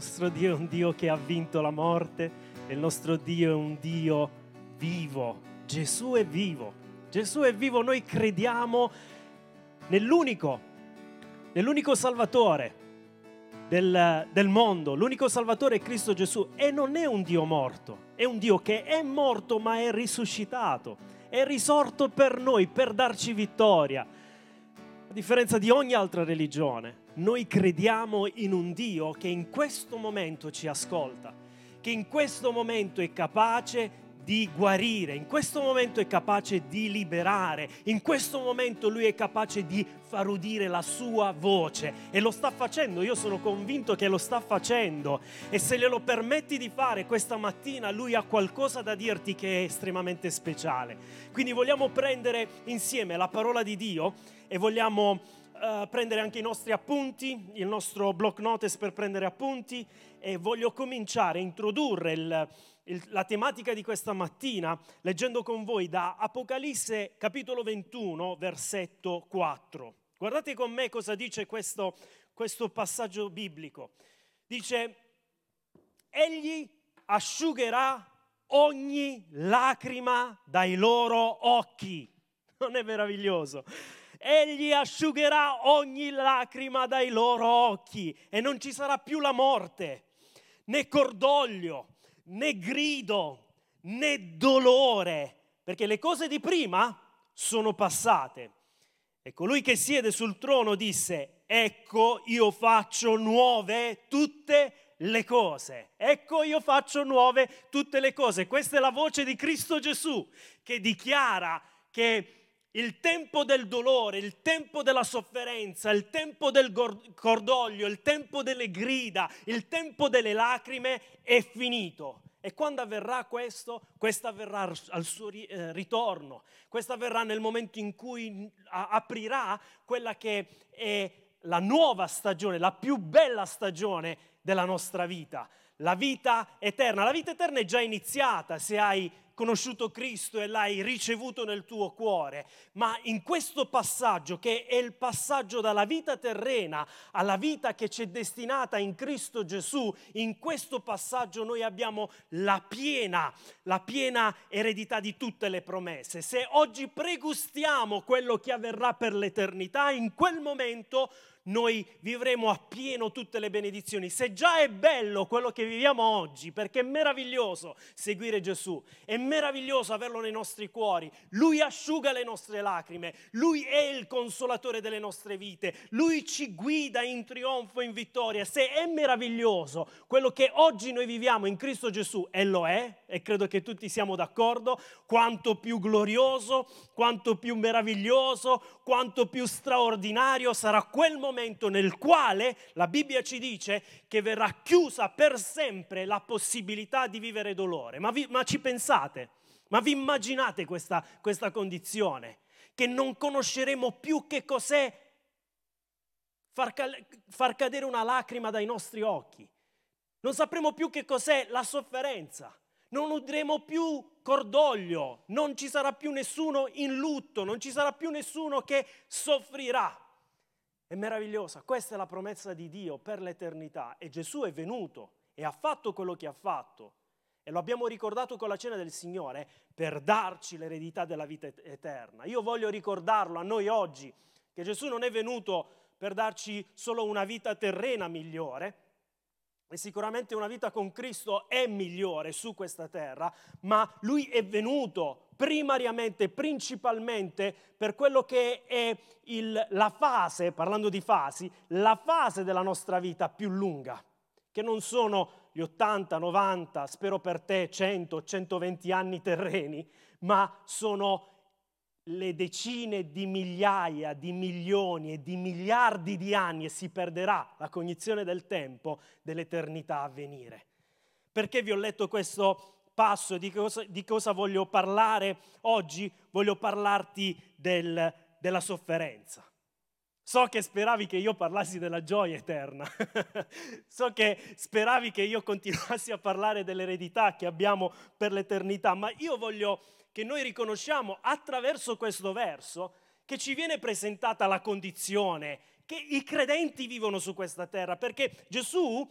nostro Dio è un Dio che ha vinto la morte, e il nostro Dio è un Dio vivo. Gesù è vivo, Gesù è vivo, noi crediamo nell'unico Salvatore del mondo. L'unico Salvatore è Cristo Gesù, e non è un Dio morto, è un Dio che è morto ma è risuscitato, è risorto per noi, per darci vittoria. A differenza di ogni altra religione, noi crediamo in un Dio che in questo momento ci ascolta, che in questo momento è capace di guarire, in questo momento è capace di liberare, in questo momento Lui è capace di far udire la sua voce, e lo sta facendo. Io sono convinto che lo sta facendo, e se glielo permetti di fare questa mattina, Lui ha qualcosa da dirti che è estremamente speciale. Quindi vogliamo prendere insieme la parola di Dio e vogliamo prendere anche i nostri appunti, il nostro block notice per prendere appunti, e voglio cominciare a introdurre la tematica di questa mattina leggendo con voi da Apocalisse capitolo 21 versetto 4. Guardate con me cosa dice questo passaggio biblico. Dice: egli asciugherà ogni lacrima dai loro occhi. Non è meraviglioso? Egli asciugherà ogni lacrima dai loro occhi, e non ci sarà più la morte, né cordoglio, né grido, né dolore, perché le cose di prima sono passate. E colui che siede sul trono disse: ecco, io faccio nuove tutte le cose. Ecco, io faccio nuove tutte le cose. Questa è la voce di Cristo Gesù, che dichiara che il tempo del dolore, il tempo della sofferenza, il tempo del cordoglio, il tempo delle grida, il tempo delle lacrime è finito. E quando avverrà questo? Questo avverrà al suo ritorno. Questo avverrà nel momento in cui aprirà quella che è la nuova stagione, la più bella stagione della nostra vita, la vita eterna. La vita eterna è già iniziata se hai conosciuto Cristo e l'hai ricevuto nel tuo cuore, ma in questo passaggio, che è il passaggio dalla vita terrena alla vita che ci è destinata in Cristo Gesù, in questo passaggio noi abbiamo la piena eredità di tutte le promesse. Se oggi pregustiamo quello che avverrà per l'eternità, in quel momento noi vivremo appieno tutte le benedizioni. Se già è bello quello che viviamo oggi, perché è meraviglioso seguire Gesù, è meraviglioso averlo nei nostri cuori, Lui asciuga le nostre lacrime, Lui è il consolatore delle nostre vite, Lui ci guida in trionfo, in vittoria. Se è meraviglioso quello che oggi noi viviamo in Cristo Gesù, e lo è, e credo che tutti siamo d'accordo, quanto più glorioso, quanto più meraviglioso, quanto più straordinario sarà quel momento nel quale la Bibbia ci dice che verrà chiusa per sempre la possibilità di vivere dolore. Ma ci pensate? Ma vi immaginate questa condizione? Che non conosceremo più che cos'è far cadere una lacrima dai nostri occhi. Non sapremo più che cos'è la sofferenza. Non udremo più cordoglio, non ci sarà più nessuno in lutto, non ci sarà più nessuno che soffrirà. È meravigliosa, questa è la promessa di Dio per l'eternità, e Gesù è venuto e ha fatto quello che ha fatto, e lo abbiamo ricordato con la cena del Signore, per darci l'eredità della vita eterna. Io voglio ricordarlo a noi oggi, che Gesù non è venuto per darci solo una vita terrena migliore, e sicuramente una vita con Cristo è migliore su questa terra, ma Lui è venuto primariamente, principalmente per quello che è la fase, parlando di fasi, la fase della nostra vita più lunga, che non sono gli 80, 90, spero per te 100, 120 anni terreni, ma sono le decine di migliaia, di milioni e di miliardi di anni, e si perderà la cognizione del tempo dell'eternità a venire. Perché vi ho letto questo passo? Di cosa voglio parlare oggi? Voglio parlarti della sofferenza. So che speravi che io parlassi della gioia eterna. So che speravi che io continuassi a parlare dell'eredità che abbiamo per l'eternità, ma io voglio che noi riconosciamo attraverso questo verso che ci viene presentata la condizione che i credenti vivono su questa terra, perché Gesù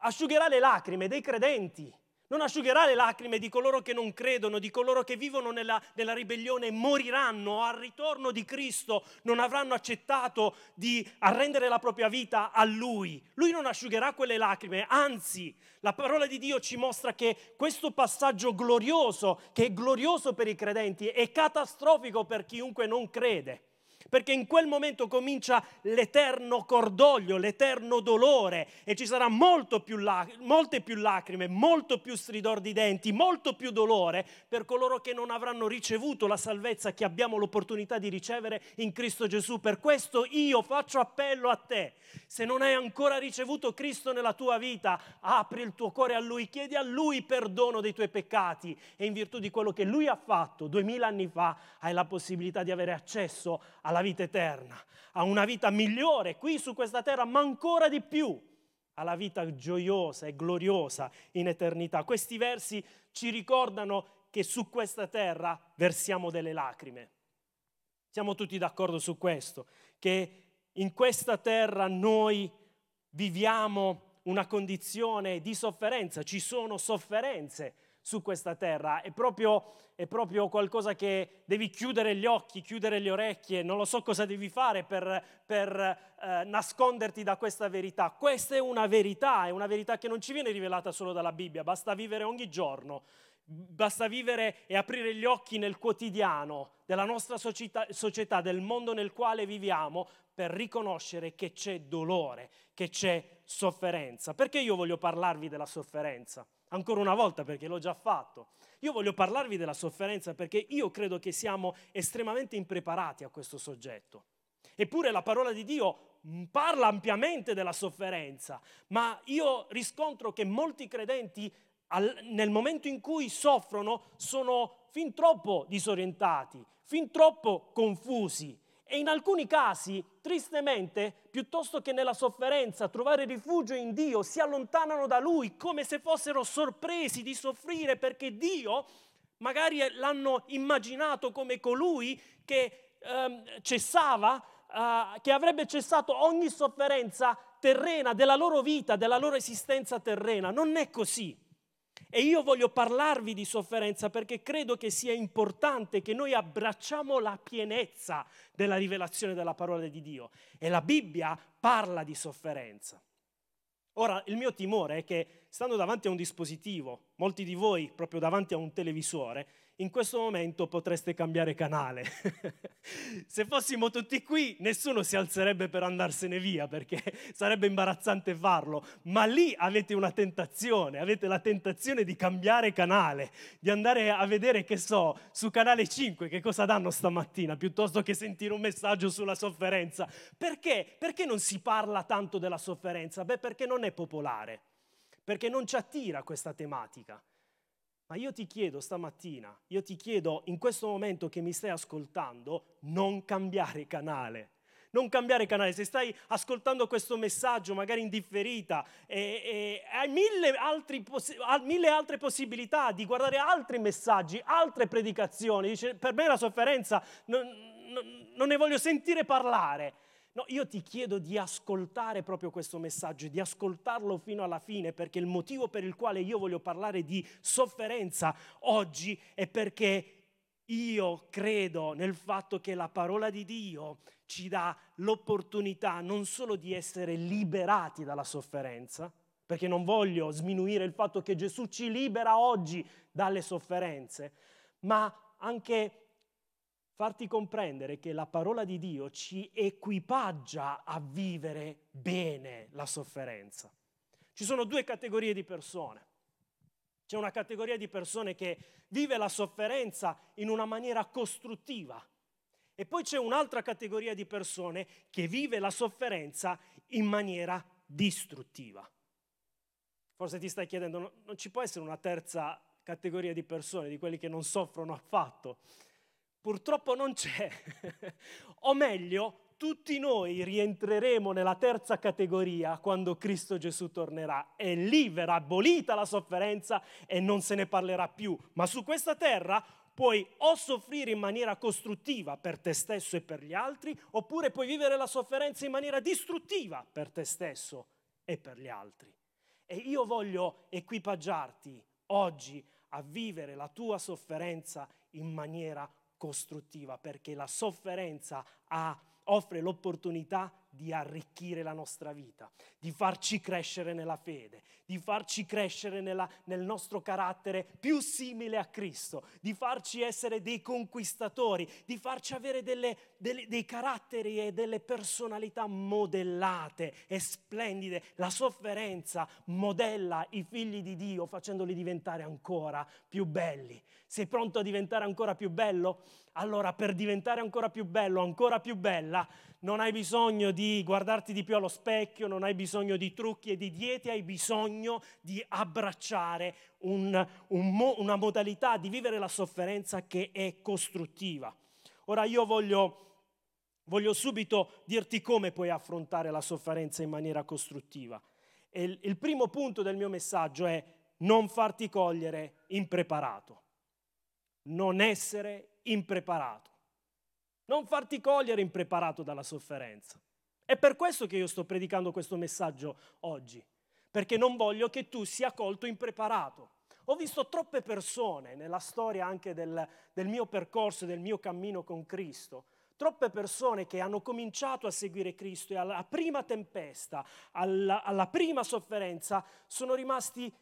asciugherà le lacrime dei credenti, non asciugherà le lacrime di coloro che non credono, di coloro che vivono nella ribellione e moriranno al ritorno di Cristo, non avranno accettato di arrendere la propria vita a Lui. Lui non asciugherà quelle lacrime, anzi, la parola di Dio ci mostra che questo passaggio glorioso, che è glorioso per i credenti, è catastrofico per chiunque non crede. Perché in quel momento comincia l'eterno cordoglio, l'eterno dolore e ci sarà molte più lacrime, molto più stridor di denti, molto più dolore per coloro che non avranno ricevuto la salvezza che abbiamo l'opportunità di ricevere in Cristo Gesù. Per questo io faccio appello a te. Se non hai ancora ricevuto Cristo nella tua vita, apri il tuo cuore a Lui, chiedi a Lui perdono dei tuoi peccati e in virtù di quello che Lui ha fatto 2000 anni fa hai la possibilità di avere accesso alla vita eterna, a una vita migliore qui su questa terra, ma ancora di più alla vita gioiosa e gloriosa in eternità. Questi versi ci ricordano che su questa terra versiamo delle lacrime. Siamo tutti d'accordo su questo, che in questa terra noi viviamo una condizione di sofferenza, ci sono sofferenze su questa terra, è proprio qualcosa che devi chiudere gli occhi, chiudere le orecchie, non lo so cosa devi fare per nasconderti da questa verità. Questa è una verità che non ci viene rivelata solo dalla Bibbia, basta vivere ogni giorno, basta vivere e aprire gli occhi nel quotidiano della nostra società, del mondo nel quale viviamo, per riconoscere che c'è dolore, che c'è sofferenza. Perché io voglio parlarvi della sofferenza? Ancora una volta, perché l'ho già fatto. Io voglio parlarvi della sofferenza perché io credo che siamo estremamente impreparati a questo soggetto. Eppure la parola di Dio parla ampiamente della sofferenza, ma io riscontro che molti credenti nel momento in cui soffrono sono fin troppo disorientati, fin troppo confusi. E in alcuni casi, tristemente, piuttosto che nella sofferenza trovare rifugio in Dio, si allontanano da Lui come se fossero sorpresi di soffrire perché Dio magari l'hanno immaginato come colui che che avrebbe cessato ogni sofferenza terrena della loro vita, della loro esistenza terrena. Non è così. E io voglio parlarvi di sofferenza perché credo che sia importante che noi abbracciamo la pienezza della rivelazione della parola di Dio. E la Bibbia parla di sofferenza. Ora, il mio timore è che, stando davanti a un dispositivo, molti di voi proprio davanti a un televisore, in questo momento potreste cambiare canale. Se fossimo tutti qui, nessuno si alzerebbe per andarsene via, perché sarebbe imbarazzante farlo, ma lì avete una tentazione, avete la tentazione di cambiare canale, di andare a vedere, che so, su Canale 5 che cosa danno stamattina, piuttosto che sentire un messaggio sulla sofferenza. Perché? Perché non si parla tanto della sofferenza? Beh, perché non è popolare, perché non ci attira questa tematica. Ma io ti chiedo stamattina, in questo momento che mi stai ascoltando, non cambiare canale. Non cambiare canale. Se stai ascoltando questo messaggio, magari in differita, hai mille altre possibilità di guardare altri messaggi, altre predicazioni. Dice, per me la sofferenza non ne voglio sentire parlare. No, io ti chiedo di ascoltare proprio questo messaggio, di ascoltarlo fino alla fine, perché il motivo per il quale io voglio parlare di sofferenza oggi è perché io credo nel fatto che la parola di Dio ci dà l'opportunità non solo di essere liberati dalla sofferenza, perché non voglio sminuire il fatto che Gesù ci libera oggi dalle sofferenze, ma anche farti comprendere che la parola di Dio ci equipaggia a vivere bene la sofferenza. Ci sono due categorie di persone. C'è una categoria di persone che vive la sofferenza in una maniera costruttiva e poi c'è un'altra categoria di persone che vive la sofferenza in maniera distruttiva. Forse ti stai chiedendo, non ci può essere una terza categoria di persone, di quelli che non soffrono affatto? Purtroppo non c'è, o meglio, tutti noi rientreremo nella terza categoria quando Cristo Gesù tornerà e lì verrà abolita la sofferenza e non se ne parlerà più. Ma su questa terra puoi o soffrire in maniera costruttiva per te stesso e per gli altri, oppure puoi vivere la sofferenza in maniera distruttiva per te stesso e per gli altri. E io voglio equipaggiarti oggi a vivere la tua sofferenza in maniera costruttiva, perché la sofferenza offre l'opportunità di arricchire la nostra vita, di farci crescere nella fede, di farci crescere nel nostro carattere più simile a Cristo, di farci essere dei conquistatori, di farci avere dei caratteri e delle personalità modellate e splendide. La sofferenza modella i figli di Dio facendoli diventare ancora più belli. Sei pronto a diventare ancora più bello? Allora, per diventare ancora più bello, ancora più bella, non hai bisogno di guardarti di più allo specchio, non hai bisogno di trucchi e di diete, hai bisogno di abbracciare una modalità di vivere la sofferenza che è costruttiva. Ora io voglio subito dirti come puoi affrontare la sofferenza in maniera costruttiva. E il primo punto del mio messaggio è non farti cogliere impreparato. Non essere impreparato. Non farti cogliere impreparato dalla sofferenza. È per questo che io sto predicando questo messaggio oggi, perché non voglio che tu sia colto impreparato. Ho visto troppe persone nella storia anche del mio percorso, del mio cammino con Cristo, troppe persone che hanno cominciato a seguire Cristo e alla prima tempesta, alla prima sofferenza, sono rimasti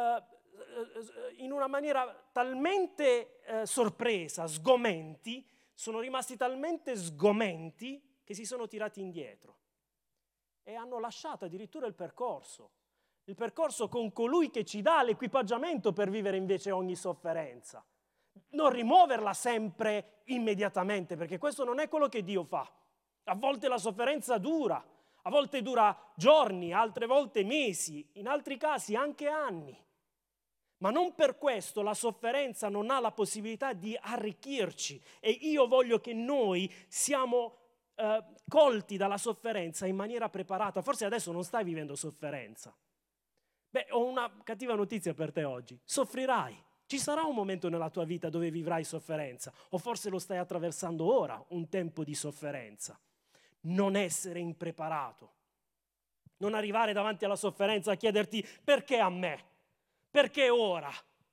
in una maniera talmente sorpresa, sgomenti, sono rimasti talmente sgomenti che si sono tirati indietro e hanno lasciato addirittura il percorso con colui che ci dà l'equipaggiamento per vivere invece ogni sofferenza. Non rimuoverla sempre immediatamente, perché questo non è quello che Dio fa. A volte la sofferenza dura, a volte dura giorni, altre volte mesi, in altri casi anche anni. Ma non per questo la sofferenza non ha la possibilità di arricchirci, e io voglio che noi siamo colti dalla sofferenza in maniera preparata. Forse adesso non stai vivendo sofferenza. Beh, ho una cattiva notizia per te oggi. Soffrirai. Ci sarà un momento nella tua vita dove vivrai sofferenza, o forse lo stai attraversando ora, un tempo di sofferenza. Non essere impreparato. Non arrivare davanti alla sofferenza a chiederti perché a me? Perché ora?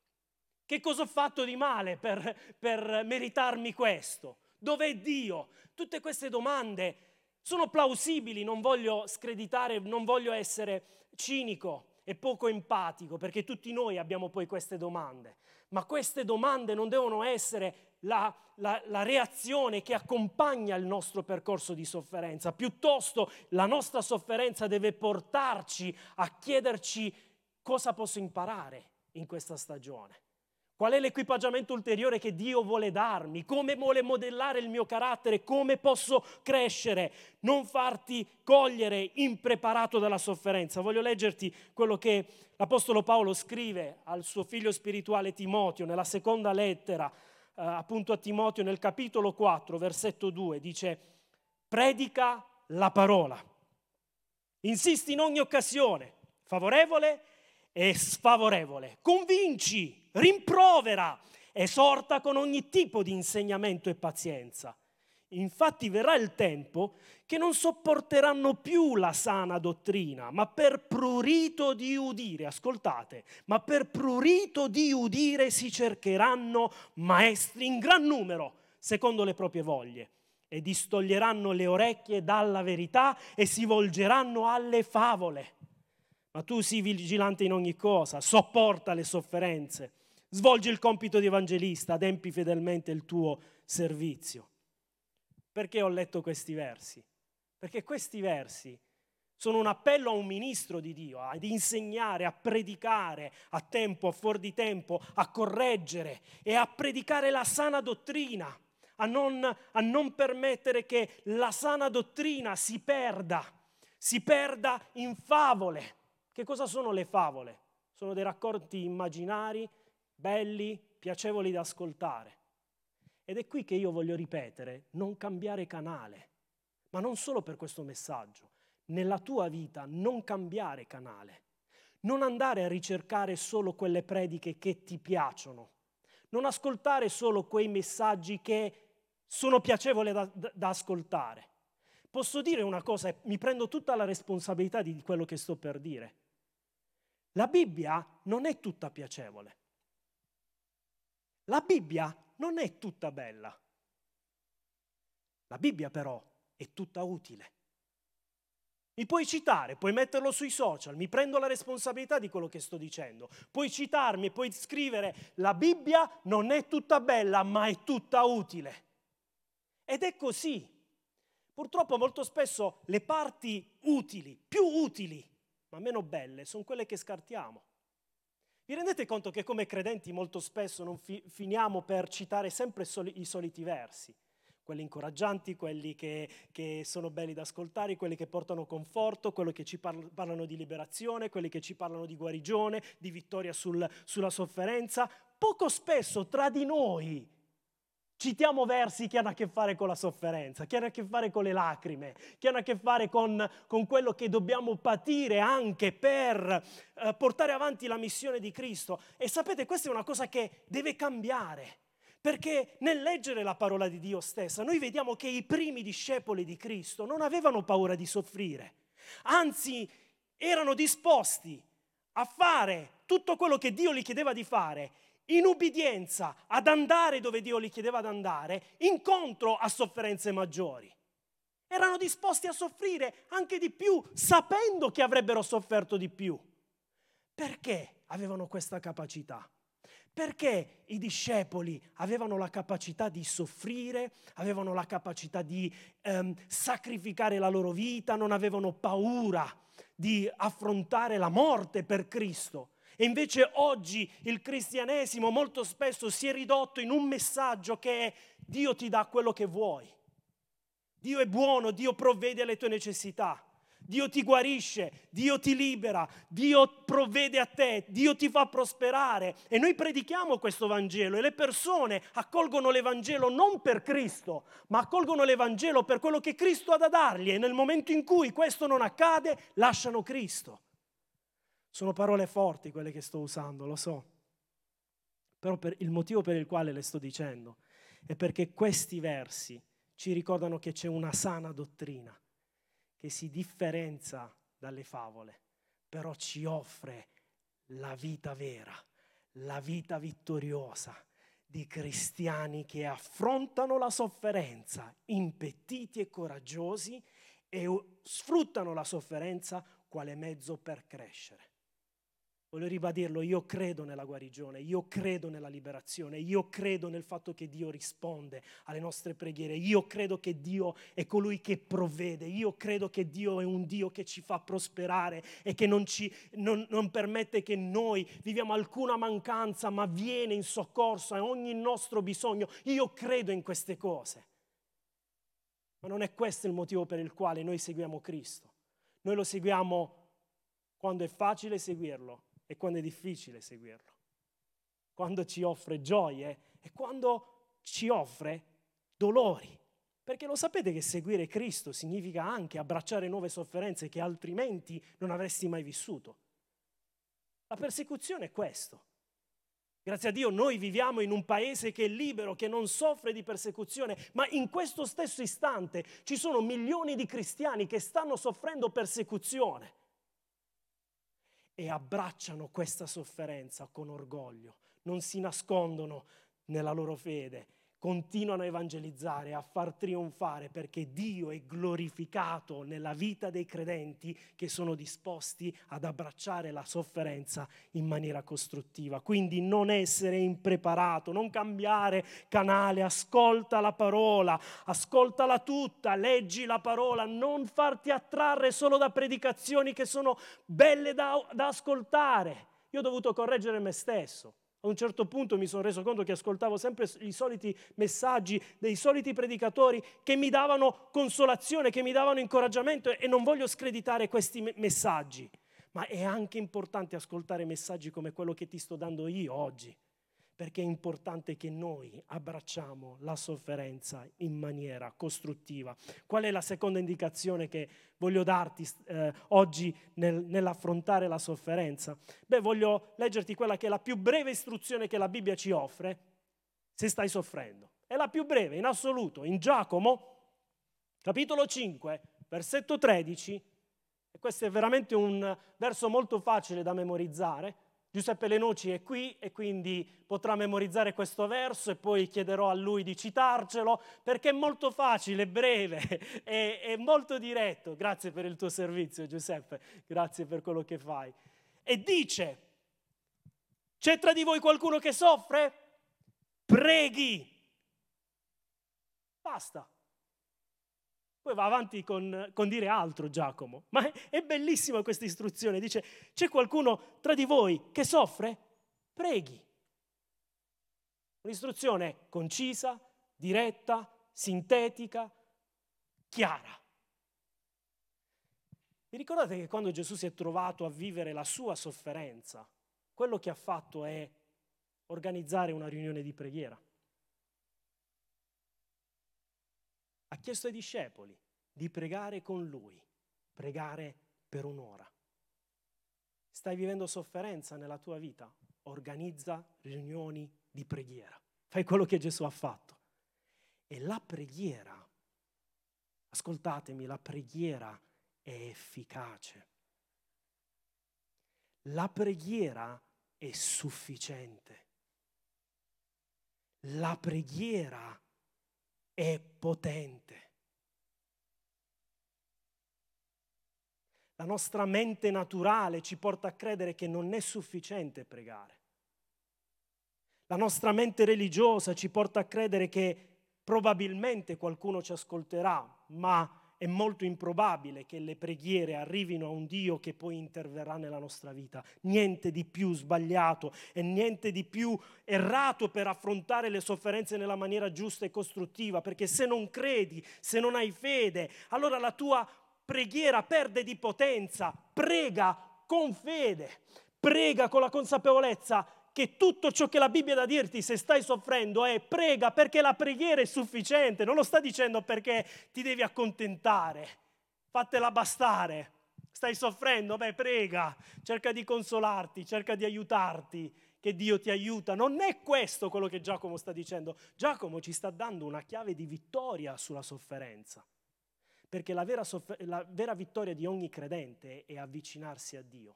Che cosa ho fatto di male per meritarmi questo? Dov'è Dio? Tutte queste domande sono plausibili, non voglio screditare, non voglio essere cinico e poco empatico, perché tutti noi abbiamo poi queste domande, ma queste domande non devono essere la reazione che accompagna il nostro percorso di sofferenza, piuttosto la nostra sofferenza deve portarci a chiederci: cosa posso imparare in questa stagione? Qual è l'equipaggiamento ulteriore che Dio vuole darmi? Come vuole modellare il mio carattere? Come posso crescere? Non farti cogliere impreparato dalla sofferenza. Voglio leggerti quello che l'Apostolo Paolo scrive al suo figlio spirituale Timoteo, nella seconda lettera appunto a Timoteo, nel capitolo 4, versetto 2, dice: predica la parola, insisti in ogni occasione, favorevole e sfavorevole, convinci, rimprovera, esorta con ogni tipo di insegnamento e pazienza. Infatti verrà il tempo che non sopporteranno più la sana dottrina, ma per prurito di udire, ascoltate, ma per prurito di udire si cercheranno maestri in gran numero, secondo le proprie voglie, e distoglieranno le orecchie dalla verità e si volgeranno alle favole. Ma tu sii vigilante in ogni cosa, sopporta le sofferenze, svolgi il compito di evangelista, adempi fedelmente il tuo servizio. Perché ho letto questi versi? Perché questi versi sono un appello a un ministro di Dio, ad insegnare, a predicare a tempo, a fuor di tempo, a correggere e a predicare la sana dottrina, a non permettere che la sana dottrina si perda in favole. Che cosa sono le favole? Sono dei racconti immaginari, belli, piacevoli da ascoltare. Ed è qui che io voglio ripetere: non cambiare canale, ma non solo per questo messaggio. Nella tua vita non cambiare canale, non andare a ricercare solo quelle prediche che ti piacciono, non ascoltare solo quei messaggi che sono piacevoli da ascoltare. Posso dire una cosa, e mi prendo tutta la responsabilità di quello che sto per dire. La Bibbia non è tutta piacevole. La Bibbia non è tutta bella. La Bibbia però è tutta utile. Mi puoi citare, puoi metterlo sui social, mi prendo la responsabilità di quello che sto dicendo. Puoi citarmi, puoi scrivere, la Bibbia non è tutta bella, ma è tutta utile. Ed è così. Purtroppo molto spesso le parti utili, più utili, ma meno belle, sono quelle che scartiamo. Vi rendete conto che come credenti molto spesso non finiamo per citare sempre i soliti versi? Quelli incoraggianti, quelli che sono belli da ascoltare, quelli che portano conforto, quelli che ci parlano di liberazione, quelli che ci parlano di guarigione, di vittoria sulla sofferenza. Poco spesso tra di noi citiamo versi che hanno a che fare con la sofferenza, che hanno a che fare con le lacrime, che hanno a che fare con quello che dobbiamo patire anche per portare avanti la missione di Cristo. E sapete, questa è una cosa che deve cambiare. Perché nel leggere la parola di Dio stessa, noi vediamo che i primi discepoli di Cristo non avevano paura di soffrire, anzi erano disposti a fare tutto quello che Dio gli chiedeva di fare, in ubbidienza ad andare dove Dio gli chiedeva di andare, incontro a sofferenze maggiori. Erano disposti a soffrire anche di più, sapendo che avrebbero sofferto di più. Perché avevano questa capacità? Perché i discepoli avevano la capacità di soffrire, avevano la capacità di sacrificare la loro vita, non avevano paura di affrontare la morte per Cristo. E invece oggi il cristianesimo molto spesso si è ridotto in un messaggio che è: Dio ti dà quello che vuoi. Dio è buono, Dio provvede alle tue necessità. Dio ti guarisce, Dio ti libera, Dio provvede a te, Dio ti fa prosperare. E noi predichiamo questo Vangelo e le persone accolgono l'Evangelo non per Cristo, ma accolgono l'Evangelo per quello che Cristo ha da dargli, e nel momento in cui questo non accade, lasciano Cristo. Sono parole forti quelle che sto usando, lo so, però il motivo per il quale le sto dicendo è perché questi versi ci ricordano che c'è una sana dottrina che si differenzia dalle favole, però ci offre la vita vera, la vita vittoriosa di cristiani che affrontano la sofferenza impettiti e coraggiosi e sfruttano la sofferenza quale mezzo per crescere. Voglio ribadirlo, io credo nella guarigione, io credo nella liberazione, io credo nel fatto che Dio risponde alle nostre preghiere, io credo che Dio è colui che provvede, io credo che Dio è un Dio che ci fa prosperare e che non permette che noi viviamo alcuna mancanza, ma viene in soccorso a ogni nostro bisogno. Io credo in queste cose, ma non è questo il motivo per il quale noi seguiamo Cristo. Noi lo seguiamo quando è facile seguirlo e quando è difficile seguirlo, quando ci offre gioie e quando ci offre dolori. Perché lo sapete che seguire Cristo significa anche abbracciare nuove sofferenze che altrimenti non avresti mai vissuto. La persecuzione è questo. Grazie a Dio noi viviamo in un paese che è libero, che non soffre di persecuzione, ma in questo stesso istante ci sono milioni di cristiani che stanno soffrendo persecuzione e abbracciano questa sofferenza con orgoglio, non si nascondono nella loro fede, continuano a evangelizzare, a far trionfare, perché Dio è glorificato nella vita dei credenti che sono disposti ad abbracciare la sofferenza in maniera costruttiva. Quindi non essere impreparato, non cambiare canale, ascolta la parola, ascoltala tutta, leggi la parola, non farti attrarre solo da predicazioni che sono belle da ascoltare. Io ho dovuto correggere me stesso. A un certo punto mi sono reso conto che ascoltavo sempre i soliti messaggi dei soliti predicatori che mi davano consolazione, che mi davano incoraggiamento, e non voglio screditare questi messaggi, ma è anche importante ascoltare messaggi come quello che ti sto dando io oggi, perché è importante che noi abbracciamo la sofferenza in maniera costruttiva. Qual è la seconda indicazione che voglio darti oggi nell'affrontare la sofferenza? Voglio leggerti quella che è la più breve istruzione che la Bibbia ci offre se stai soffrendo. È la più breve in assoluto, in Giacomo, capitolo 5, versetto 13, Questo è veramente un verso molto facile da memorizzare. Giuseppe Lenoci è qui e quindi potrà memorizzare questo verso e poi chiederò a lui di citarcelo perché è molto facile, breve, è molto diretto. Grazie per il tuo servizio, Giuseppe, grazie per quello che fai. E dice: c'è tra di voi qualcuno che soffre? Preghi. Basta. Poi va avanti con dire altro Giacomo, ma è bellissima questa istruzione. Dice: c'è qualcuno tra di voi che soffre? Preghi. Un'istruzione concisa, diretta, sintetica, chiara. Vi ricordate che quando Gesù si è trovato a vivere la sua sofferenza, quello che ha fatto è organizzare una riunione di preghiera? Ha chiesto ai discepoli di pregare con lui, pregare per un'ora. Stai vivendo sofferenza nella tua vita? Organizza riunioni di preghiera. Fai quello che Gesù ha fatto. E la preghiera, ascoltatemi, la preghiera è efficace. La preghiera è sufficiente. La preghiera è potente. La nostra mente naturale ci porta a credere che non è sufficiente pregare. La nostra mente religiosa ci porta a credere che probabilmente qualcuno ci ascolterà, ma è molto improbabile che le preghiere arrivino a un Dio che poi interverrà nella nostra vita. Niente di più sbagliato e niente di più errato per affrontare le sofferenze nella maniera giusta e costruttiva, perché se non credi, se non hai fede, allora la tua preghiera perde di potenza. Prega con fede, prega con la consapevolezza che tutto ciò che la Bibbia ha da dirti se stai soffrendo è prega, perché la preghiera è sufficiente. Non lo sta dicendo perché ti devi accontentare, fatela bastare. Stai soffrendo? Beh, prega, cerca di consolarti, cerca di aiutarti, che Dio ti aiuta. Non è questo quello che Giacomo sta dicendo. Giacomo ci sta dando una chiave di vittoria sulla sofferenza, perché la vera vittoria di ogni credente è avvicinarsi a Dio.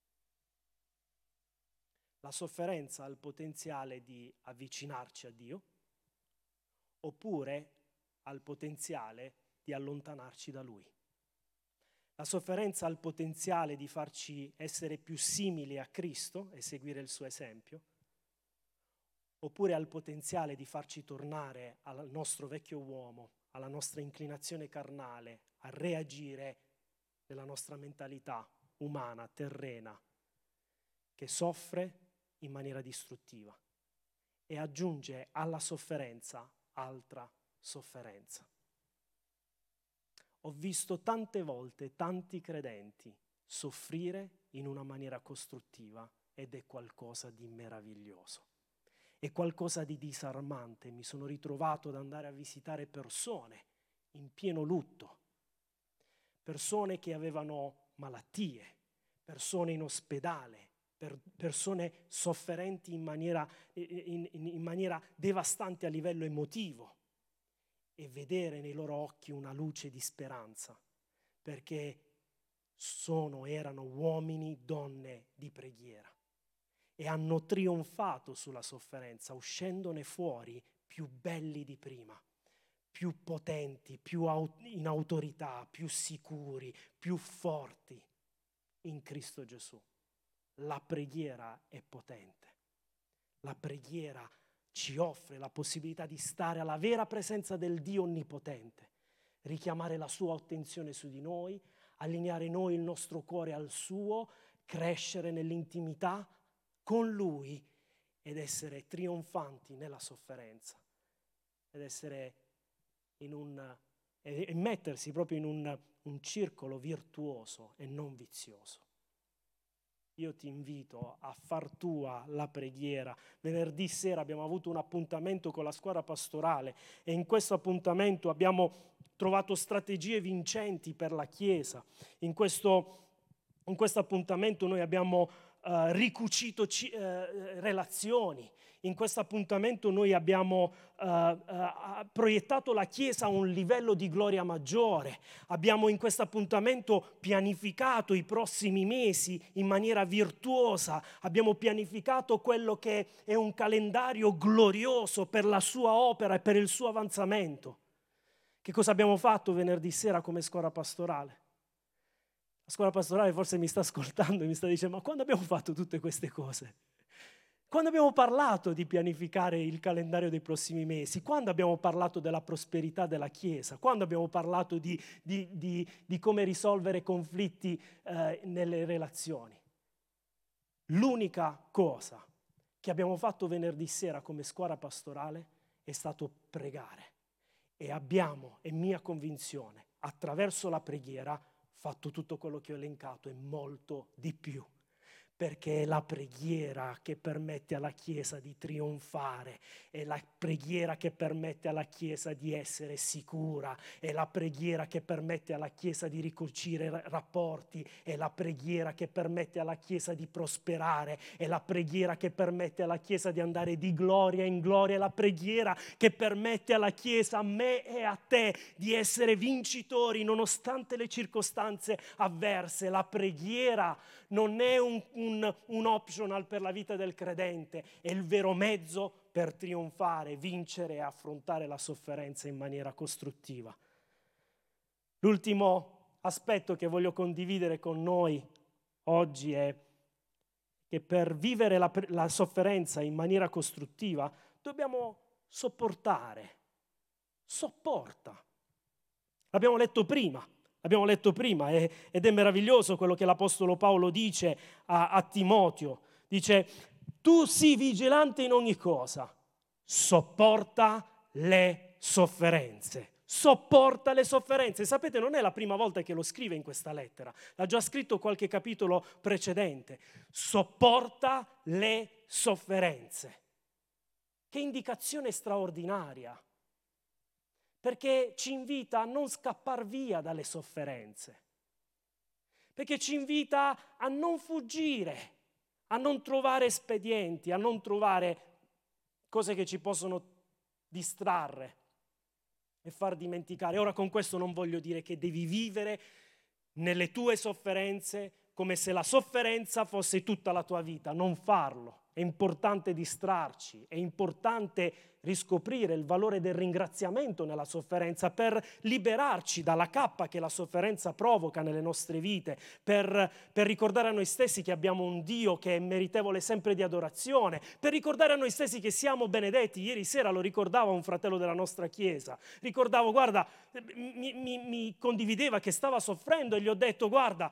La sofferenza ha il potenziale di avvicinarci a Dio, oppure ha il potenziale di allontanarci da Lui. La sofferenza ha il potenziale di farci essere più simili a Cristo e seguire il suo esempio, oppure ha il potenziale di farci tornare al nostro vecchio uomo, alla nostra inclinazione carnale, a reagire nella nostra mentalità umana, terrena, che soffre in maniera distruttiva e aggiunge alla sofferenza altra sofferenza. Ho visto tante volte tanti credenti soffrire in una maniera costruttiva ed è qualcosa di meraviglioso. È qualcosa di disarmante. Mi sono ritrovato ad andare a visitare persone in pieno lutto, persone che avevano malattie, persone in ospedale, persone sofferenti in maniera devastante a livello emotivo, e vedere nei loro occhi una luce di speranza, perché erano uomini, donne di preghiera e hanno trionfato sulla sofferenza, uscendone fuori più belli di prima, più potenti, più in autorità, più sicuri, più forti in Cristo Gesù. La preghiera è potente. La preghiera ci offre la possibilità di stare alla vera presenza del Dio Onnipotente, richiamare la sua attenzione su di noi, allineare noi il nostro cuore al suo, crescere nell'intimità con Lui ed essere trionfanti nella sofferenza, ed essere e mettersi proprio in un circolo virtuoso e non vizioso. Io ti invito a far tua la preghiera. Venerdì sera abbiamo avuto un appuntamento con la squadra pastorale e in questo appuntamento abbiamo trovato strategie vincenti per la Chiesa. In questo appuntamento noi abbiamo ricucito relazioni. In questo appuntamento noi abbiamo proiettato la Chiesa a un livello di gloria maggiore. Abbiamo in questo appuntamento pianificato i prossimi mesi in maniera virtuosa. Abbiamo pianificato quello che è un calendario glorioso per la sua opera e per il suo avanzamento. Che cosa abbiamo fatto venerdì sera come scuola pastorale? La scuola pastorale forse mi sta ascoltando e mi sta dicendo: ma quando abbiamo fatto tutte queste cose? Quando abbiamo parlato di pianificare il calendario dei prossimi mesi? Quando abbiamo parlato della prosperità della Chiesa? Quando abbiamo parlato di come risolvere conflitti nelle relazioni? L'unica cosa che abbiamo fatto venerdì sera come scuola pastorale è stato pregare. E abbiamo, è mia convinzione, attraverso la preghiera fatto tutto quello che ho elencato e molto di più. Perché è la preghiera che permette alla Chiesa di trionfare, è la preghiera che permette alla Chiesa di essere sicura, è la preghiera che permette alla Chiesa di ricucire rapporti, è la preghiera che permette alla Chiesa di prosperare, è la preghiera che permette alla Chiesa di andare di gloria in gloria, è la preghiera che permette alla Chiesa, a me e a te, di essere vincitori nonostante le circostanze avverse. La preghiera non è un optional per la vita del credente, è il vero mezzo per trionfare, vincere e affrontare la sofferenza in maniera costruttiva. L'ultimo aspetto che voglio condividere con noi oggi è che per vivere la sofferenza in maniera costruttiva dobbiamo sopportare. Sopporta. L'abbiamo letto prima ed è meraviglioso quello che l'Apostolo Paolo dice a Timoteo. Dice: tu sii vigilante in ogni cosa, sopporta le sofferenze. Sopporta le sofferenze. Sapete, non è la prima volta che lo scrive in questa lettera, l'ha già scritto qualche capitolo precedente. Sopporta le sofferenze. Che indicazione straordinaria! Perché ci invita a non scappar via dalle sofferenze, perché ci invita a non fuggire, a non trovare espedienti, a non trovare cose che ci possono distrarre e far dimenticare. Ora, con questo non voglio dire che devi vivere nelle tue sofferenze come se la sofferenza fosse tutta la tua vita. Non farlo. È importante distrarci, è importante riscoprire il valore del ringraziamento nella sofferenza per liberarci dalla cappa che la sofferenza provoca nelle nostre vite, per ricordare a noi stessi che abbiamo un Dio che è meritevole sempre di adorazione, per ricordare a noi stessi che siamo benedetti. Ieri sera lo ricordava un fratello della nostra chiesa, ricordavo, guarda, mi condivideva che stava soffrendo e gli ho detto: guarda,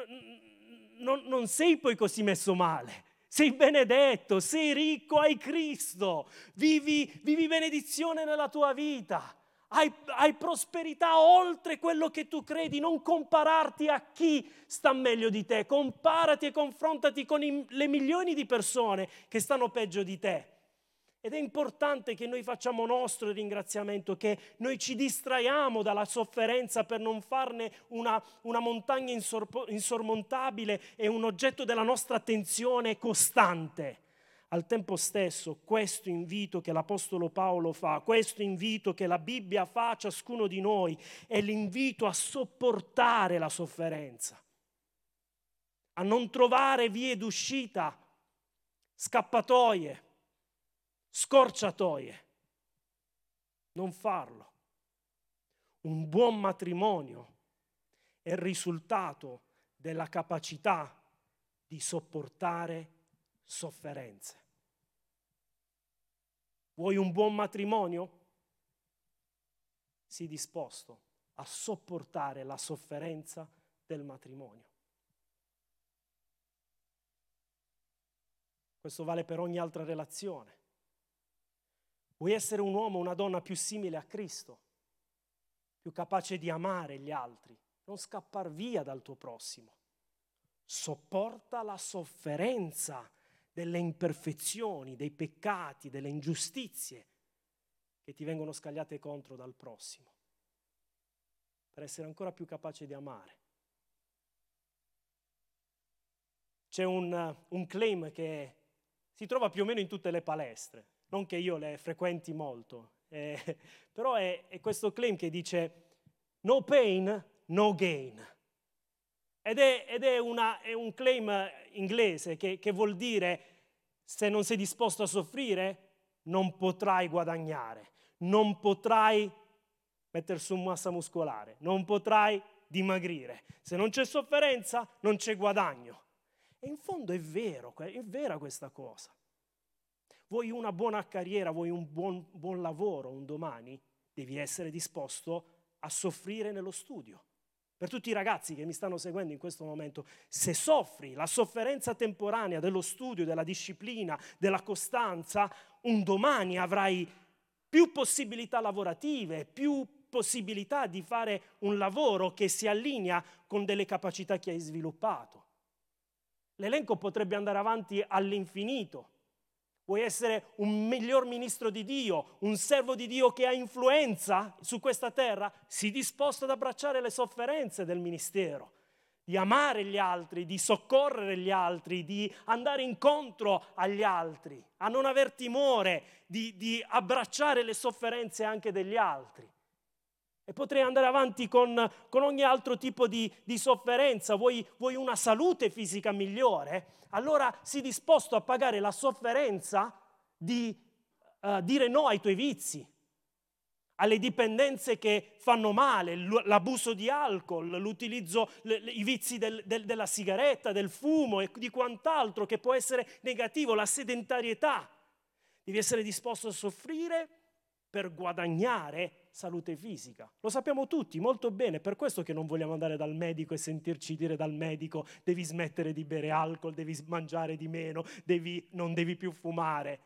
non sei poi così messo male. Sei benedetto, sei ricco, hai Cristo, vivi benedizione nella tua vita, hai prosperità oltre quello che tu credi. Non compararti a chi sta meglio di te, comparati e confrontati con le milioni di persone che stanno peggio di te. Ed è importante che noi facciamo nostro il ringraziamento, che noi ci distraiamo dalla sofferenza per non farne una montagna insormontabile e un oggetto della nostra attenzione costante. Al tempo stesso, questo invito che l'Apostolo Paolo fa, questo invito che la Bibbia fa a ciascuno di noi, è l'invito a sopportare la sofferenza, a non trovare vie d'uscita, scappatoie, scorciatoie. Non farlo. Un buon matrimonio è il risultato della capacità di sopportare sofferenze. Vuoi un buon matrimonio? Sii disposto a sopportare la sofferenza del matrimonio. Questo vale per ogni altra relazione. Vuoi essere un uomo o una donna più simile a Cristo, più capace di amare gli altri, non scappar via dal tuo prossimo. Sopporta la sofferenza delle imperfezioni, dei peccati, delle ingiustizie che ti vengono scagliate contro dal prossimo, per essere ancora più capace di amare. c'è un claim che si trova più o meno in tutte le palestre, non che io le frequenti molto, però è questo claim che dice no pain, no gain. Ed è un claim inglese che vuol dire se non sei disposto a soffrire non potrai guadagnare, non potrai mettere su massa muscolare, non potrai dimagrire. Se non c'è sofferenza non c'è guadagno. E in fondo è vera questa cosa. Vuoi una buona carriera, vuoi un buon lavoro un domani, devi essere disposto a soffrire nello studio. Per tutti i ragazzi che mi stanno seguendo in questo momento, se soffri la sofferenza temporanea dello studio, della disciplina, della costanza, un domani avrai più possibilità lavorative, più possibilità di fare un lavoro che si allinea con delle capacità che hai sviluppato. L'elenco potrebbe andare avanti all'infinito. Vuoi essere un miglior ministro di Dio, un servo di Dio che ha influenza su questa terra? Sii disposto ad abbracciare le sofferenze del ministero, di amare gli altri, di soccorrere gli altri, di andare incontro agli altri, a non aver timore di abbracciare le sofferenze anche degli altri. E potrei andare avanti con ogni altro tipo di sofferenza. Vuoi una salute fisica migliore? Allora sii disposto a pagare la sofferenza di dire no ai tuoi vizi, alle dipendenze che fanno male, l'abuso di alcol, l'utilizzo, i vizi della sigaretta, del fumo e di quant'altro che può essere negativo, la sedentarietà. Devi essere disposto a soffrire per guadagnare salute fisica. Lo sappiamo tutti molto bene, per questo che non vogliamo andare dal medico e sentirci dire dal medico devi smettere di bere alcol, devi mangiare di meno, non devi più fumare.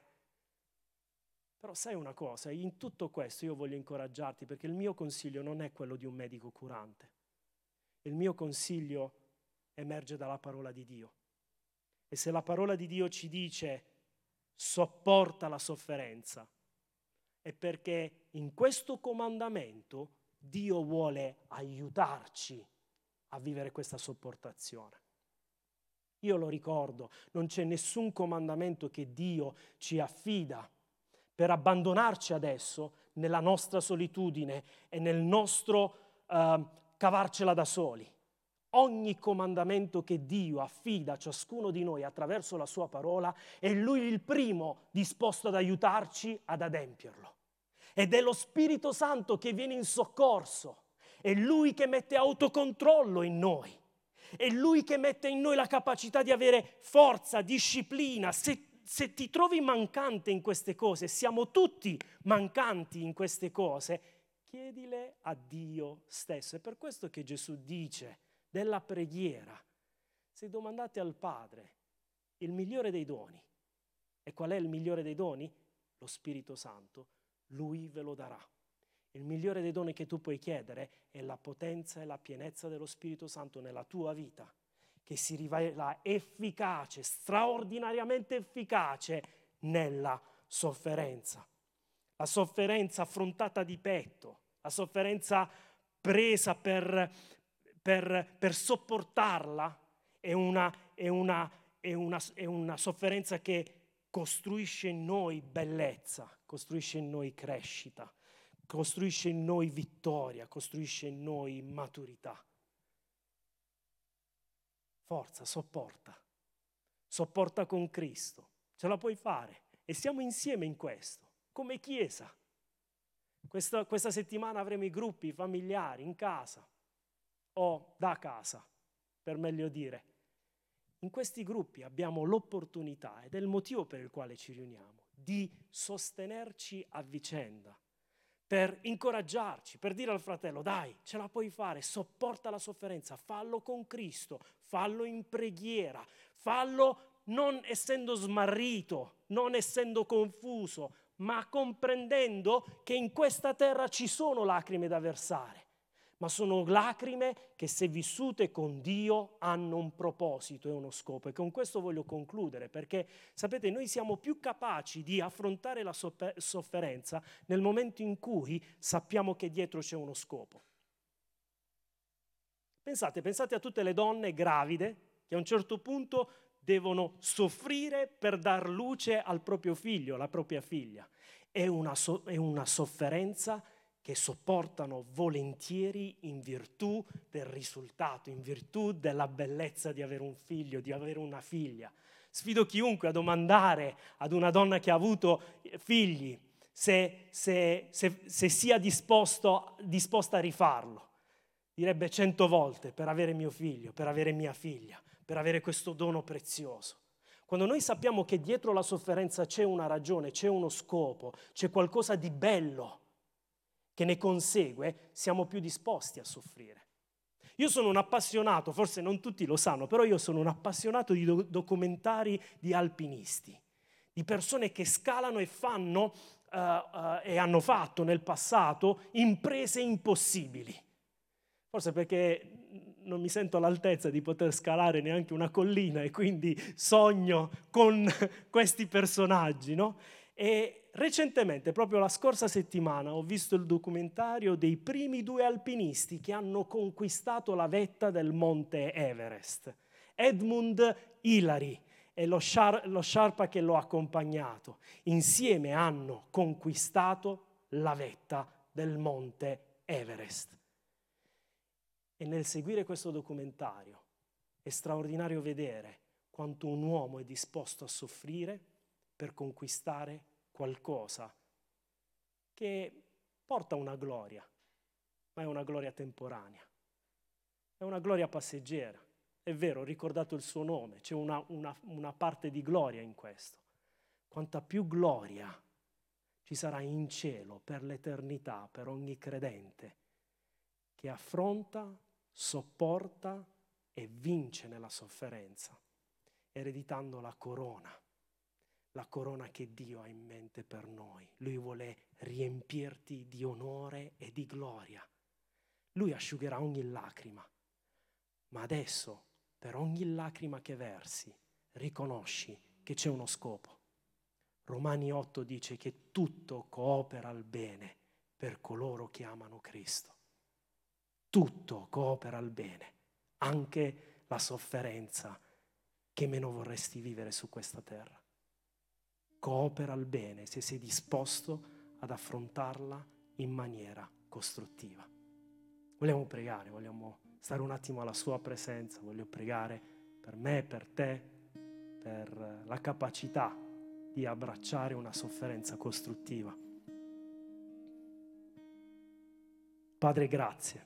Però sai una cosa, in tutto questo io voglio incoraggiarti perché il mio consiglio non è quello di un medico curante. Il mio consiglio emerge dalla parola di Dio. E se la parola di Dio ci dice sopporta la sofferenza, è perché in questo comandamento Dio vuole aiutarci a vivere questa sopportazione. Io lo ricordo, non c'è nessun comandamento che Dio ci affida per abbandonarci adesso nella nostra solitudine e nel nostro cavarcela da soli. Ogni comandamento che Dio affida a ciascuno di noi attraverso la sua parola è Lui il primo disposto ad aiutarci ad adempierlo. Ed è lo Spirito Santo che viene in soccorso, è Lui che mette autocontrollo in noi, è Lui che mette in noi la capacità di avere forza, disciplina. Se ti trovi mancante in queste cose, siamo tutti mancanti in queste cose, chiedile a Dio stesso. È per questo che Gesù dice della preghiera, se domandate al Padre il migliore dei doni, e qual è il migliore dei doni? Lo Spirito Santo, Lui ve lo darà. Il migliore dei doni che tu puoi chiedere è la potenza e la pienezza dello Spirito Santo nella tua vita, che si rivela efficace, straordinariamente efficace nella sofferenza. La sofferenza affrontata di petto, la sofferenza presa per sopportarla è una sofferenza che costruisce in noi bellezza, costruisce in noi crescita, costruisce in noi vittoria, costruisce in noi maturità. Forza, sopporta con Cristo, ce la puoi fare e siamo insieme in questo, come Chiesa. Questa settimana avremo i gruppi familiari in casa o da casa, per meglio dire. In questi gruppi abbiamo l'opportunità, ed è il motivo per il quale ci riuniamo, di sostenerci a vicenda, per incoraggiarci, per dire al fratello, dai, ce la puoi fare, sopporta la sofferenza, fallo con Cristo, fallo in preghiera, fallo non essendo smarrito, non essendo confuso, ma comprendendo che in questa terra ci sono lacrime da versare, ma sono lacrime che se vissute con Dio hanno un proposito e uno scopo. E con questo voglio concludere, perché sapete, noi siamo più capaci di affrontare la sofferenza nel momento in cui sappiamo che dietro c'è uno scopo. Pensate a tutte le donne gravide che a un certo punto devono soffrire per dar luce al proprio figlio, alla propria figlia. È una sofferenza che sopportano volentieri in virtù del risultato, in virtù della bellezza di avere un figlio, di avere una figlia. Sfido chiunque a domandare ad una donna che ha avuto figli se sia disposta a rifarlo. Direbbe 100 volte: per avere mio figlio, per avere mia figlia, per avere questo dono prezioso. Quando noi sappiamo che dietro la sofferenza c'è una ragione, c'è uno scopo, c'è qualcosa di bello che ne consegue, siamo più disposti a soffrire. Io sono un appassionato, forse non tutti lo sanno, però io sono un appassionato di documentari di alpinisti, di persone che scalano e fanno e hanno fatto nel passato imprese impossibili. Forse perché non mi sento all'altezza di poter scalare neanche una collina e quindi sogno con questi personaggi, no? E recentemente, proprio la scorsa settimana, ho visto il documentario dei primi 2 alpinisti che hanno conquistato la vetta del monte Everest. Edmund Hillary e lo Sherpa che lo ha accompagnato. Insieme hanno conquistato la vetta del monte Everest. E nel seguire questo documentario è straordinario vedere quanto un uomo è disposto a soffrire per conquistare qualcosa che porta una gloria, ma è una gloria temporanea, è una gloria passeggera. È vero, ho ricordato il suo nome, c'è una parte di gloria in questo. Quanta più gloria ci sarà in cielo per l'eternità, per ogni credente che affronta, sopporta e vince nella sofferenza, ereditando la corona che Dio ha in mente per noi. Lui vuole riempirti di onore e di gloria. Lui asciugherà ogni lacrima, ma adesso per ogni lacrima che versi riconosci che c'è uno scopo. Romani 8 dice che tutto coopera al bene per coloro che amano Cristo. Tutto coopera al bene, anche la sofferenza che meno vorresti vivere su questa terra. Coopera al bene se sei disposto ad affrontarla in maniera costruttiva. Vogliamo pregare, vogliamo stare un attimo alla sua presenza, voglio pregare per me, per te, per la capacità di abbracciare una sofferenza costruttiva. Padre, grazie.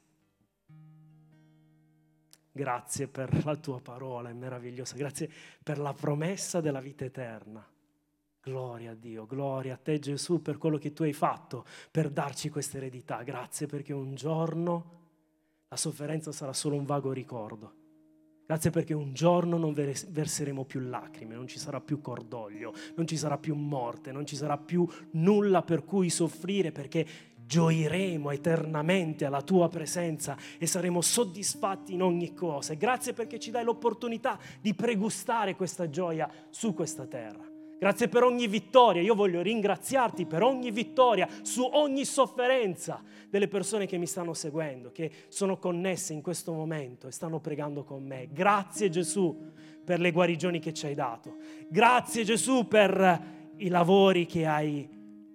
Grazie per la tua parola, è meravigliosa. Grazie per la promessa della vita eterna. Gloria a Dio, gloria a te Gesù per quello che tu hai fatto per darci questa eredità. Grazie perché un giorno la sofferenza sarà solo un vago ricordo. Grazie perché un giorno non verseremo più lacrime, non ci sarà più cordoglio, non ci sarà più morte, non ci sarà più nulla per cui soffrire, perché gioiremo eternamente alla tua presenza e saremo soddisfatti in ogni cosa. E grazie perché ci dai l'opportunità di pregustare questa gioia su questa terra. Grazie per ogni vittoria. Io voglio ringraziarti per ogni vittoria su ogni sofferenza delle persone che mi stanno seguendo, che sono connesse in questo momento e stanno pregando con me. Grazie Gesù per le guarigioni che ci hai dato. Grazie Gesù per i lavori che hai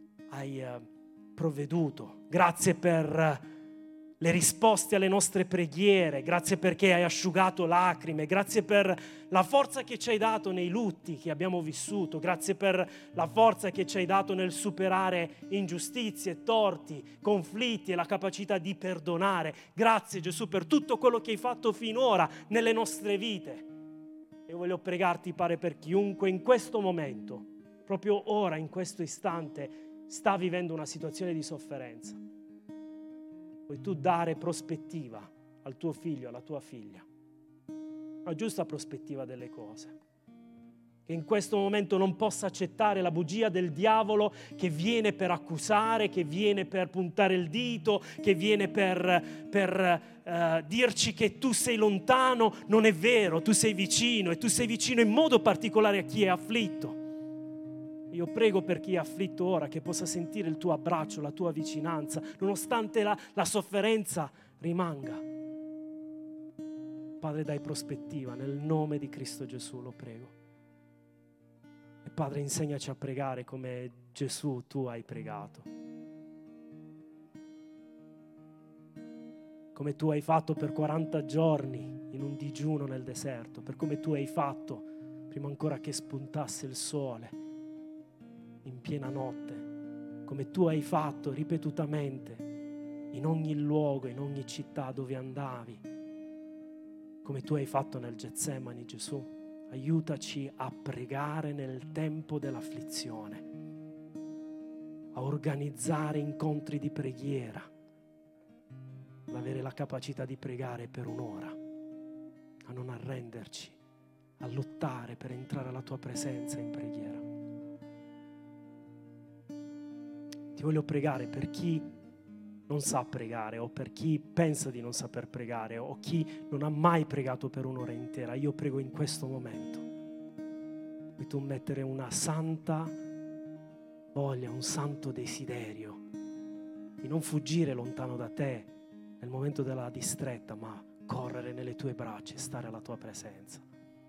provveduto. Grazie per le risposte alle nostre preghiere. Grazie perché hai asciugato lacrime. Grazie per la forza che ci hai dato nei lutti che abbiamo vissuto. Grazie per la forza che ci hai dato nel superare ingiustizie, torti, conflitti e la capacità di perdonare. Grazie Gesù per tutto quello che hai fatto finora nelle nostre vite. E voglio pregarti, Padre, per chiunque in questo momento, proprio ora, in questo istante, sta vivendo una situazione di sofferenza. Puoi tu dare prospettiva al tuo figlio, alla tua figlia, una giusta prospettiva delle cose, che in questo momento non possa accettare la bugia del diavolo che viene per accusare, che viene per puntare il dito, che viene per dirci che tu sei lontano. Non è vero, tu sei vicino, e tu sei vicino in modo particolare a chi è afflitto. Io prego per chi è afflitto ora che possa sentire il tuo abbraccio, la tua vicinanza, nonostante la sofferenza rimanga. Padre, dai prospettiva, nel nome di Cristo Gesù lo prego. E Padre, insegnaci a pregare come Gesù tu hai pregato. Come tu hai fatto per 40 giorni in un digiuno nel deserto, per come tu hai fatto prima ancora che spuntasse il sole in piena notte, come tu hai fatto ripetutamente in ogni luogo, in ogni città dove andavi, come tu hai fatto nel Getsemani, Gesù. Aiutaci a pregare nel tempo dell'afflizione, a organizzare incontri di preghiera, ad avere la capacità di pregare per un'ora, a non arrenderci, a lottare per entrare alla tua presenza in preghiera. Ti voglio pregare per chi non sa pregare, o per chi pensa di non saper pregare, o chi non ha mai pregato per un'ora intera. Io prego in questo momento, vuoi tu mettere una santa voglia, un santo desiderio di non fuggire lontano da te nel momento della distretta, ma correre nelle tue braccia e stare alla tua presenza.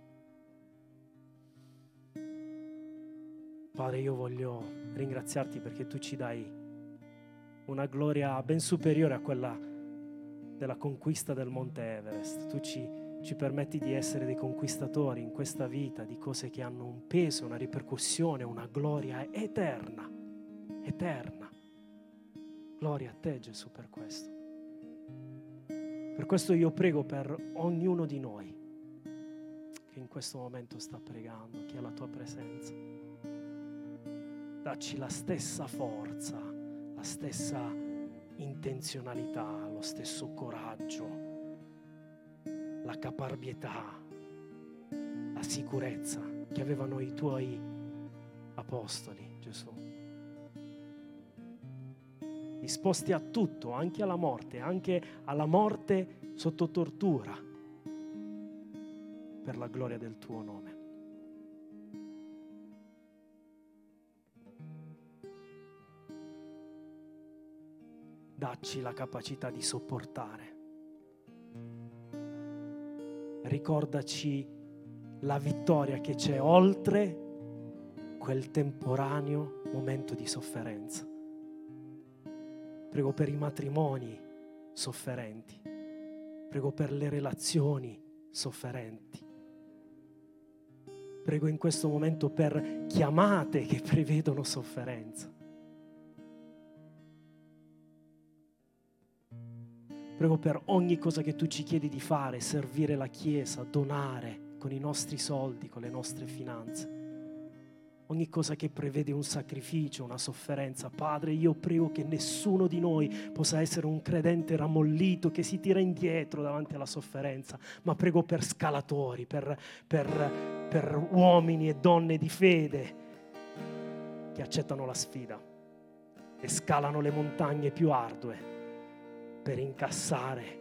Padre, io voglio ringraziarti perché tu ci dai una gloria ben superiore a quella della conquista del Monte Everest. Tu ci permetti di essere dei conquistatori in questa vita, di cose che hanno un peso, una ripercussione, una gloria eterna, eterna. Gloria a te, Gesù, per questo. Per questo io prego per ognuno di noi che in questo momento sta pregando, che ha la tua presenza. Dacci la stessa forza, la stessa intenzionalità, lo stesso coraggio, la caparbietà, la sicurezza che avevano i tuoi apostoli, Gesù. Disposti a tutto, anche alla morte sotto tortura, per la gloria del tuo nome. Dacci la capacità di sopportare. Ricordaci la vittoria che c'è oltre quel temporaneo momento di sofferenza. Prego per i matrimoni sofferenti. Prego per le relazioni sofferenti. Prego in questo momento per chiamate che prevedono sofferenza. Prego per ogni cosa che tu ci chiedi di fare, servire la Chiesa, donare con i nostri soldi, con le nostre finanze. Ogni cosa che prevede un sacrificio, una sofferenza. Padre, io prego che nessuno di noi possa essere un credente ramollito che si tira indietro davanti alla sofferenza, ma prego per scalatori, per uomini e donne di fede che accettano la sfida e scalano le montagne più ardue per incassare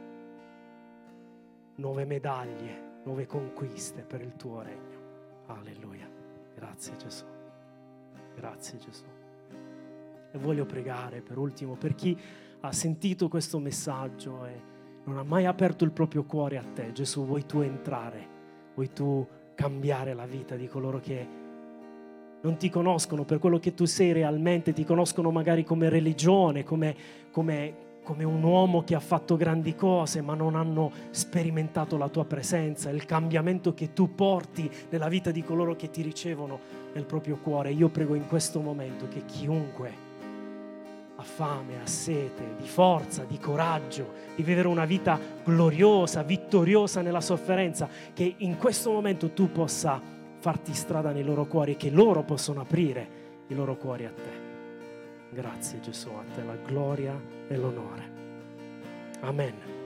nuove medaglie, nuove conquiste per il tuo regno. Alleluia. Grazie Gesù. Grazie Gesù. E voglio pregare per ultimo per chi ha sentito questo messaggio e non ha mai aperto il proprio cuore a te. Gesù, vuoi tu entrare? Vuoi tu cambiare la vita di coloro che non ti conoscono per quello che tu sei realmente, ti conoscono magari come religione, come un uomo che ha fatto grandi cose, ma non hanno sperimentato la tua presenza, il cambiamento che tu porti nella vita di coloro che ti ricevono nel proprio cuore. Io prego in questo momento che chiunque ha fame, ha sete di forza, di coraggio, di vivere una vita gloriosa, vittoriosa nella sofferenza, che in questo momento tu possa farti strada nei loro cuori e che loro possano aprire i loro cuori a te. Grazie Gesù, a te la gloria e l'onore. Amen.